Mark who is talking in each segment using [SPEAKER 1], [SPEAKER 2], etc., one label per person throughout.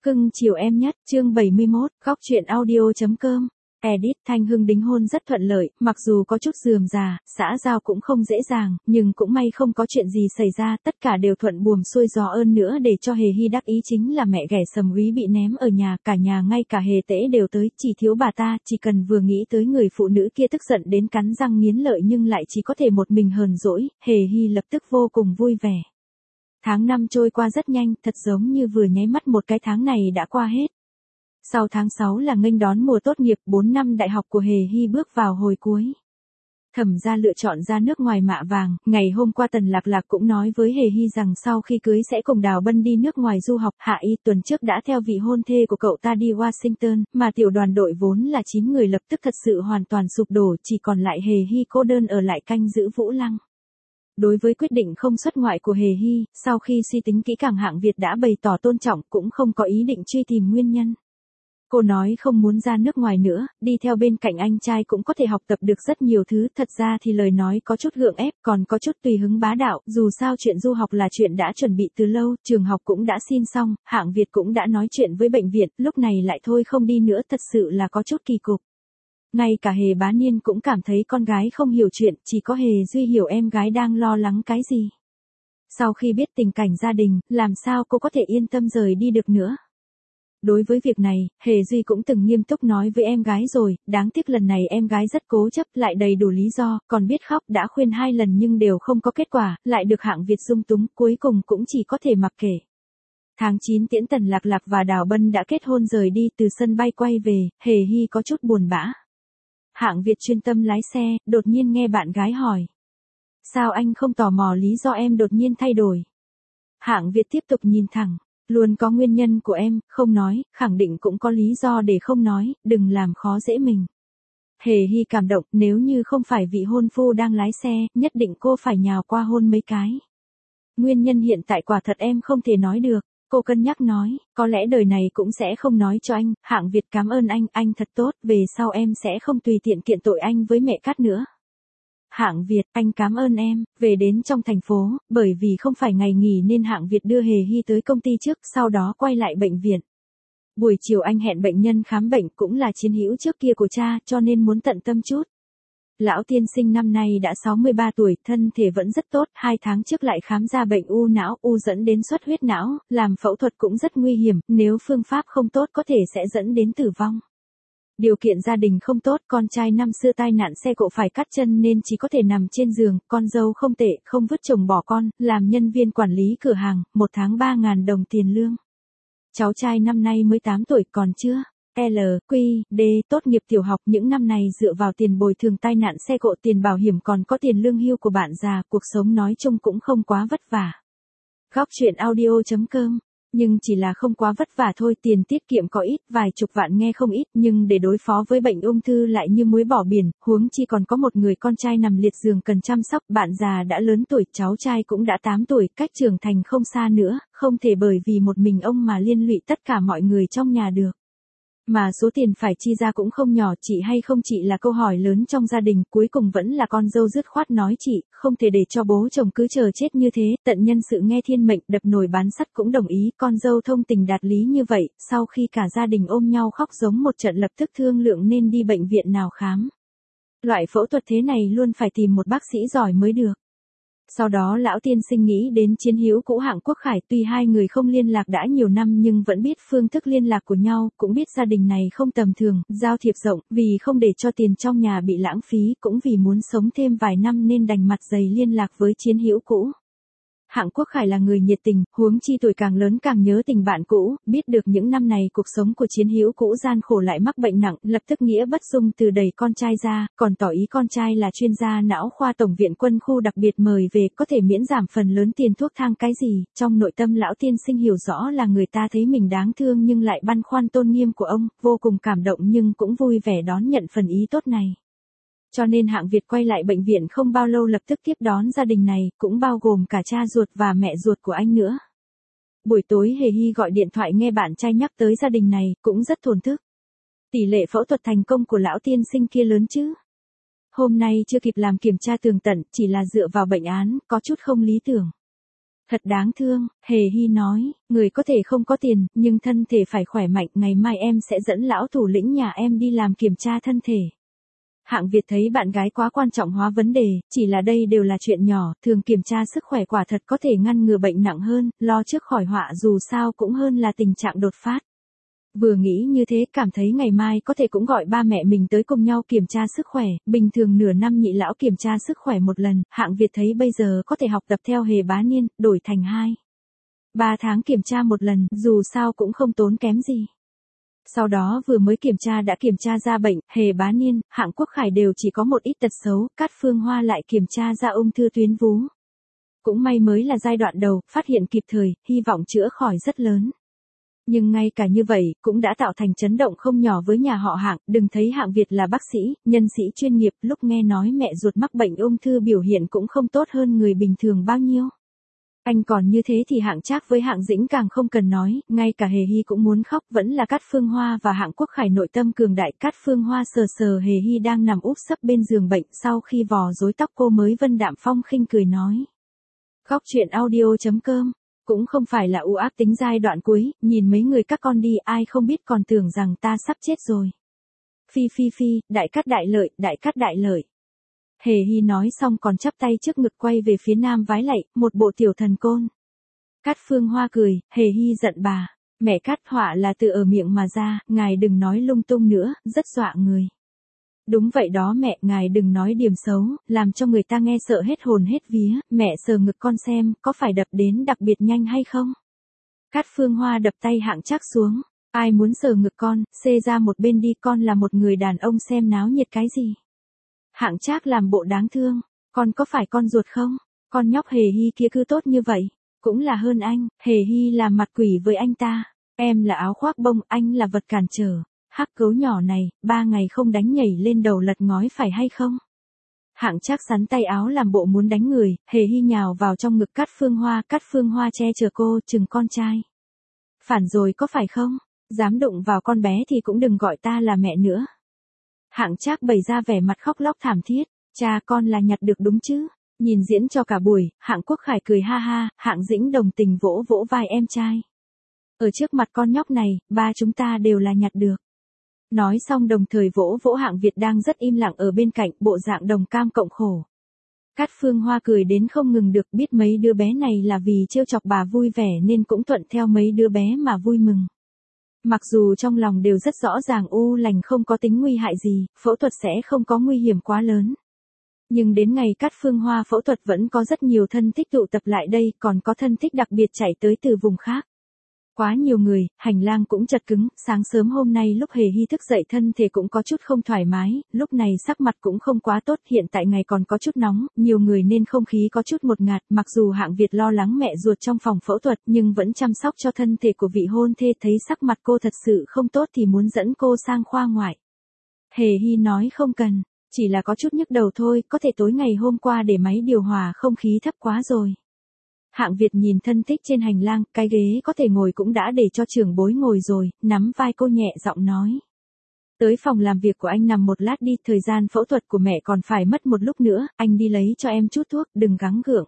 [SPEAKER 1] Cưng chiều em nhất, chương 71, góc truyện audio.com. Edit. Thanh Hưng đính hôn rất thuận lợi, mặc dù có chút rườm rà, xã giao cũng không dễ dàng, nhưng cũng may không có chuyện gì xảy ra, tất cả đều thuận buồm xuôi gió. Ơn nữa để cho Hề Hy đắc ý chính là mẹ ghẻ Sầm Úy bị ném ở nhà, cả nhà ngay cả Hề Tễ đều tới, chỉ thiếu bà ta. Chỉ cần vừa nghĩ tới người phụ nữ kia tức giận đến cắn răng nghiến lợi nhưng lại chỉ có thể một mình hờn dỗi, Hề Hy lập tức vô cùng vui vẻ. Tháng 5 trôi qua rất nhanh, thật giống như vừa nháy mắt một cái tháng này đã qua hết. Sau tháng 6 là nghênh đón mùa tốt nghiệp, 4 năm đại học của Hề Hy bước vào hồi cuối. Thẩm gia lựa chọn ra nước ngoài mạ vàng, ngày hôm qua Tần Lạc Lạc cũng nói với Hề Hy rằng sau khi cưới sẽ cùng Đào Bân đi nước ngoài du học. Hạ Y tuần trước đã theo vị hôn thê của cậu ta đi Washington, mà tiểu đoàn đội vốn là 9 người lập tức thật sự hoàn toàn sụp đổ, chỉ còn lại Hề Hy cô đơn ở lại canh giữ Vũ Lăng. Đối với quyết định không xuất ngoại của Hề Hy, sau khi suy tính kỹ càng Hạng Việt đã bày tỏ tôn trọng, cũng không có ý định truy tìm nguyên nhân. Cô nói không muốn ra nước ngoài nữa, đi theo bên cạnh anh trai cũng có thể học tập được rất nhiều thứ. Thật ra thì lời nói có chút gượng ép, còn có chút tùy hứng bá đạo, dù sao chuyện du học là chuyện đã chuẩn bị từ lâu, trường học cũng đã xin xong, Hạng Việt cũng đã nói chuyện với bệnh viện, lúc này lại thôi không đi nữa thật sự là có chút kỳ cục. Ngay cả Hề Bá Niên cũng cảm thấy con gái không hiểu chuyện, chỉ có Hề Duy hiểu em gái đang lo lắng cái gì. Sau khi biết tình cảnh gia đình, làm sao cô có thể yên tâm rời đi được nữa. Đối với việc này, Hề Duy cũng từng nghiêm túc nói với em gái rồi, đáng tiếc lần này em gái rất cố chấp, lại đầy đủ lý do, còn biết khóc, đã khuyên 2 lần nhưng đều không có kết quả, lại được Hạng Việt dung túng, cuối cùng cũng chỉ có thể mặc kệ. Tháng 9 tiễn Tần Lạc Lạc và Đào Bân đã kết hôn rời đi, từ sân bay quay về, Hề Hy có chút buồn bã. Hạng Việt chuyên tâm lái xe, đột nhiên nghe bạn gái hỏi. Sao anh không tò mò lý do em đột nhiên thay đổi? Hạng Việt tiếp tục nhìn thẳng. Luôn có nguyên nhân của em, không nói, khẳng định cũng có lý do để không nói, đừng làm khó dễ mình. Hề Hy cảm động, nếu như không phải vị hôn phu đang lái xe, nhất định cô phải nhào qua hôn mấy cái. Nguyên nhân hiện tại quả thật em không thể nói được. Cô cân nhắc nói, có lẽ đời này cũng sẽ không nói cho anh. Hạng Việt cảm ơn anh thật tốt, về sau em sẽ không tùy tiện kiện tội anh với mẹ Cát nữa. Hạng Việt, anh cảm ơn em. Về đến trong thành phố, bởi vì không phải ngày nghỉ nên Hạng Việt đưa Hề Hy tới công ty trước, sau đó quay lại bệnh viện. Buổi chiều anh hẹn bệnh nhân khám bệnh, cũng là chiến hữu trước kia của cha, cho nên muốn tận tâm chút. Lão tiên sinh năm nay đã 63 tuổi, thân thể vẫn rất tốt, 2 tháng trước lại khám ra bệnh u não, dẫn đến xuất huyết não, làm phẫu thuật cũng rất nguy hiểm, nếu phương pháp không tốt có thể sẽ dẫn đến tử vong. Điều kiện gia đình không tốt, con trai năm xưa tai nạn xe cộ phải cắt chân nên chỉ có thể nằm trên giường, con dâu không tệ, không vứt chồng bỏ con, làm nhân viên quản lý cửa hàng, 1 tháng 3.000 đồng tiền lương. Cháu trai năm nay mới 8 tuổi, còn chưa LQD tốt nghiệp tiểu học, những năm này dựa vào tiền bồi thường tai nạn xe cộ, tiền bảo hiểm còn có tiền lương hưu của bạn già, cuộc sống nói chung cũng không quá vất vả. Góc truyện audio.com. Nhưng chỉ là không quá vất vả thôi, tiền tiết kiệm có ít, vài chục vạn nghe không ít, nhưng để đối phó với bệnh ung thư lại như muối bỏ biển, huống chi còn có một người con trai nằm liệt giường cần chăm sóc, bạn già đã lớn tuổi, cháu trai cũng đã 8 tuổi, cách trưởng thành không xa nữa, không thể bởi vì một mình ông mà liên lụy tất cả mọi người trong nhà được. Mà số tiền phải chi ra cũng không nhỏ, chị hay không chị là câu hỏi lớn trong gia đình, cuối cùng vẫn là con dâu dứt khoát nói chị, không thể để cho bố chồng cứ chờ chết như thế, tận nhân sự nghe thiên mệnh, đập nồi bán sắt cũng đồng ý, con dâu thông tình đạt lý như vậy, sau khi cả gia đình ôm nhau khóc giống một trận lập tức thương lượng nên đi bệnh viện nào khám. Loại phẫu thuật thế này luôn phải tìm một bác sĩ giỏi mới được. Sau đó lão tiên sinh nghĩ đến chiến hữu cũ Hạng Quốc Khải, tuy hai người không liên lạc đã nhiều năm nhưng vẫn biết phương thức liên lạc của nhau, cũng biết gia đình này không tầm thường, giao thiệp rộng, vì không để cho tiền trong nhà bị lãng phí, cũng vì muốn sống thêm vài năm nên đành mặt dày liên lạc với chiến hữu cũ. Hạng Quốc Khải là người nhiệt tình, huống chi tuổi càng lớn càng nhớ tình bạn cũ, biết được những năm này cuộc sống của chiến hữu cũ gian khổ lại mắc bệnh nặng, lập tức nghĩa bất dung từ đẩy con trai ra, còn tỏ ý con trai là chuyên gia não khoa Tổng viện Quân khu đặc biệt mời về, có thể miễn giảm phần lớn tiền thuốc thang cái gì. Trong nội tâm lão tiên sinh hiểu rõ là người ta thấy mình đáng thương nhưng lại băn khoăn tôn nghiêm của ông, vô cùng cảm động nhưng cũng vui vẻ đón nhận phần ý tốt này. Cho nên Hạng Việt quay lại bệnh viện không bao lâu lập tức tiếp đón gia đình này, cũng bao gồm cả cha ruột và mẹ ruột của anh nữa. Buổi tối Hề Hy gọi điện thoại nghe bạn trai nhắc tới gia đình này, cũng rất thổn thức. Tỷ lệ phẫu thuật thành công của lão tiên sinh kia lớn chứ. Hôm nay chưa kịp làm kiểm tra tường tận, chỉ là dựa vào bệnh án, có chút không lý tưởng. Thật đáng thương, Hề Hy nói, người có thể không có tiền, nhưng thân thể phải khỏe mạnh, ngày mai em sẽ dẫn lão thủ lĩnh nhà em đi làm kiểm tra thân thể. Hạng Việt thấy bạn gái quá quan trọng hóa vấn đề, chỉ là đây đều là chuyện nhỏ, thường kiểm tra sức khỏe quả thật có thể ngăn ngừa bệnh nặng hơn, lo trước khỏi họa dù sao cũng hơn là tình trạng đột phát. Vừa nghĩ như thế cảm thấy ngày mai có thể cũng gọi ba mẹ mình tới cùng nhau kiểm tra sức khỏe, bình thường nửa năm nhị lão kiểm tra sức khỏe một lần, Hạng Việt thấy bây giờ có thể học tập theo Hề Bá Niên, đổi thành 2-3 tháng kiểm tra một lần, dù sao cũng không tốn kém gì. Sau đó vừa mới kiểm tra đã kiểm tra ra bệnh, Hề Bá Niên, Hạng Quốc Khải đều chỉ có một ít tật xấu, Cát Phương Hoa lại kiểm tra ra ung thư tuyến vú. Cũng may mới là giai đoạn đầu, phát hiện kịp thời, hy vọng chữa khỏi rất lớn. Nhưng ngay cả như vậy, cũng đã tạo thành chấn động không nhỏ với nhà họ Hạng, đừng thấy Hạng Việt là bác sĩ, nhân sĩ chuyên nghiệp, lúc nghe nói mẹ ruột mắc bệnh ung thư biểu hiện cũng không tốt hơn người bình thường bao nhiêu. Anh còn như thế thì Hạng Trác với Hạng Dĩnh càng không cần nói, ngay cả Hề Hy cũng muốn khóc, vẫn là Cát Phương Hoa và Hạng Quốc Khải nội tâm cường đại. Cát Phương Hoa sờ sờ Hề Hy đang nằm úp sấp bên giường bệnh, sau khi vò rối tóc cô mới vân đạm phong khinh cười nói. Góc truyện audio.com, cũng không phải là u ác tính giai đoạn cuối, nhìn mấy người các con đi ai không biết còn tưởng rằng ta sắp chết rồi. Phi phi phi, đại cát đại lợi, đại cát đại lợi. Hề Hy nói xong còn chắp tay trước ngực quay về phía nam vái lạy, một bộ tiểu thần côn. Cát Phương Hoa cười, Hề Hy giận bà, mẹ Cát họa là từ ở miệng mà ra, ngài đừng nói lung tung nữa, rất dọa người. Đúng vậy đó mẹ, ngài đừng nói điểm xấu, làm cho người ta nghe sợ hết hồn hết vía, mẹ sờ ngực con xem, có phải đập đến đặc biệt nhanh hay không? Cát Phương Hoa đập tay Hạng Trác xuống, ai muốn sờ ngực con, xê ra một bên đi, con là một người đàn ông xem náo nhiệt cái gì? Hạng Trác làm bộ đáng thương, con có phải con ruột không? Con nhóc Hề Hy kia cứ tốt như vậy, cũng là hơn anh, Hề Hy làm mặt quỷ với anh ta, em là áo khoác bông, anh là vật cản trở. Hắc cấu nhỏ này, 3 ngày không đánh nhảy lên đầu lật ngói phải hay không? Hạng Trác sắn tay áo làm bộ muốn đánh người, Hề Hy nhào vào trong ngực Cát Phương Hoa che chở cô, chừng con trai. Phản rồi có phải không? Dám đụng vào con bé thì cũng đừng gọi ta là mẹ nữa. Hạng Trác bày ra vẻ mặt khóc lóc thảm thiết, cha con là nhặt được đúng chứ? Nhìn diễn cho cả buổi, Hạng Quốc Khải cười ha ha, Hạng Dĩnh đồng tình vỗ vỗ vai em trai. Ở trước mặt con nhóc này, ba chúng ta đều là nhặt được. Nói xong đồng thời vỗ vỗ Hạng Việt đang rất im lặng ở bên cạnh, bộ dạng đồng cam cộng khổ. Cát Phương Hoa cười đến không ngừng được, biết mấy đứa bé này là vì trêu chọc bà vui vẻ nên cũng thuận theo mấy đứa bé mà vui mừng. Mặc dù trong lòng đều rất rõ ràng u lành không có tính nguy hại gì, phẫu thuật sẽ không có nguy hiểm quá lớn. Nhưng đến ngày Cát Phương Hoa phẫu thuật vẫn có rất nhiều thân thích tụ tập lại đây, còn có thân thích đặc biệt chạy tới từ vùng khác. Quá nhiều người, hành lang cũng chật cứng, sáng sớm hôm nay lúc Hề Hy thức dậy thân thể cũng có chút không thoải mái, lúc này sắc mặt cũng không quá tốt, hiện tại ngày còn có chút nóng, nhiều người nên không khí có chút một ngạt, mặc dù Hạng Việt lo lắng mẹ ruột trong phòng phẫu thuật nhưng vẫn chăm sóc cho thân thể của vị hôn thê, thấy sắc mặt cô thật sự không tốt thì muốn dẫn cô sang khoa ngoại. Hề Hy nói không cần, chỉ là có chút nhức đầu thôi, có thể tối ngày hôm qua để máy điều hòa không khí thấp quá rồi. Hạng Việt nhìn thân thích trên hành lang, cái ghế có thể ngồi cũng đã để cho trưởng bối ngồi rồi, nắm vai cô nhẹ giọng nói. Tới phòng làm việc của anh nằm một lát đi, thời gian phẫu thuật của mẹ còn phải mất một lúc nữa, anh đi lấy cho em chút thuốc, đừng gắng gượng.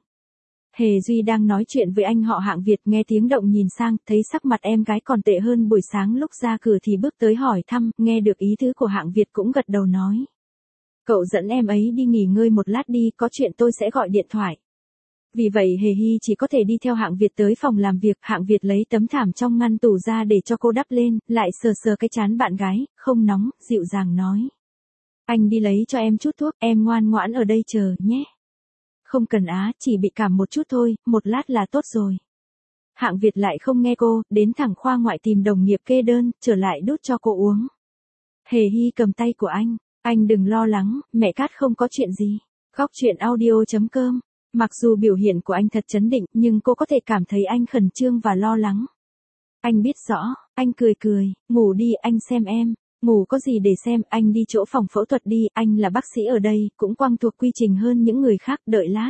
[SPEAKER 1] Hề Duy đang nói chuyện với anh họ Hạng Việt, nghe tiếng động nhìn sang, thấy sắc mặt em gái còn tệ hơn buổi sáng lúc ra cửa thì bước tới hỏi thăm, nghe được ý tứ của Hạng Việt cũng gật đầu nói. Cậu dẫn em ấy đi nghỉ ngơi một lát đi, có chuyện tôi sẽ gọi điện thoại. Vì vậy Hề Hy chỉ có thể đi theo Hạng Việt tới phòng làm việc, Hạng Việt lấy tấm thảm trong ngăn tủ ra để cho cô đắp lên, lại sờ sờ cái trán bạn gái, không nóng, dịu dàng nói. Anh đi lấy cho em chút thuốc, em ngoan ngoãn ở đây chờ, nhé. Không cần á, chỉ bị cảm một chút thôi, một lát là tốt rồi. Hạng Việt lại không nghe cô, đến thẳng khoa ngoại tìm đồng nghiệp kê đơn, trở lại đút cho cô uống. Hề Hy cầm tay của anh đừng lo lắng, mẹ Cát không có chuyện gì. Góc truyện audio.com. Mặc dù biểu hiện của anh thật trấn định, nhưng cô có thể cảm thấy anh khẩn trương và lo lắng. Anh biết rõ, anh cười, ngủ đi anh xem em, ngủ có gì để xem, anh đi chỗ phòng phẫu thuật đi, anh là bác sĩ ở đây, cũng quen thuộc quy trình hơn những người khác, đợi lát.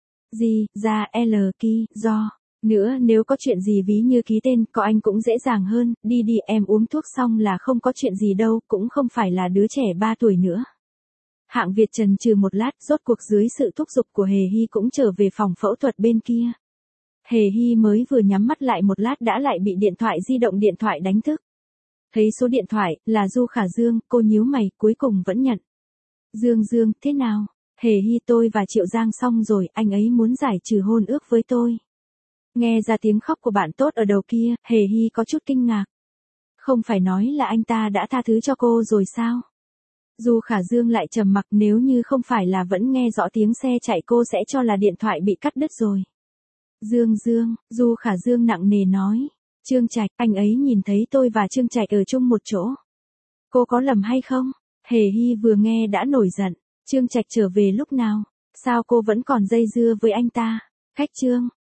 [SPEAKER 1] Gì, ra L Ki, do. Nữa nếu có chuyện gì ví như ký tên, có anh cũng dễ dàng hơn, đi em uống thuốc xong là không có chuyện gì đâu, cũng không phải là đứa trẻ 3 tuổi nữa. Hạng Việt chần chừ một lát, rốt cuộc dưới sự thúc giục của Hề Hy cũng trở về phòng phẫu thuật bên kia. Hề Hy mới vừa nhắm mắt lại một lát đã lại bị điện thoại đánh thức. Thấy số điện thoại, là Du Khả Dương, cô nhíu mày, cuối cùng vẫn nhận. Dương, thế nào? Hề Hy, tôi và Triệu Giang xong rồi, anh ấy muốn giải trừ hôn ước với tôi. Nghe ra tiếng khóc của bạn tốt ở đầu kia, Hề Hy có chút kinh ngạc. Không phải nói là anh ta đã tha thứ cho cô rồi sao? Du Khả Dương lại trầm mặc, nếu như không phải là vẫn nghe rõ tiếng xe chạy cô sẽ cho là điện thoại bị cắt đứt rồi. Dương, Du Khả Dương nặng nề nói. Trương Trạch, anh ấy nhìn thấy tôi và Trương Trạch ở chung một chỗ. Cô có lầm hay không? Hề Hy vừa nghe đã nổi giận. Trương Trạch trở về lúc nào? Sao cô vẫn còn dây dưa với anh ta? Khách Trương,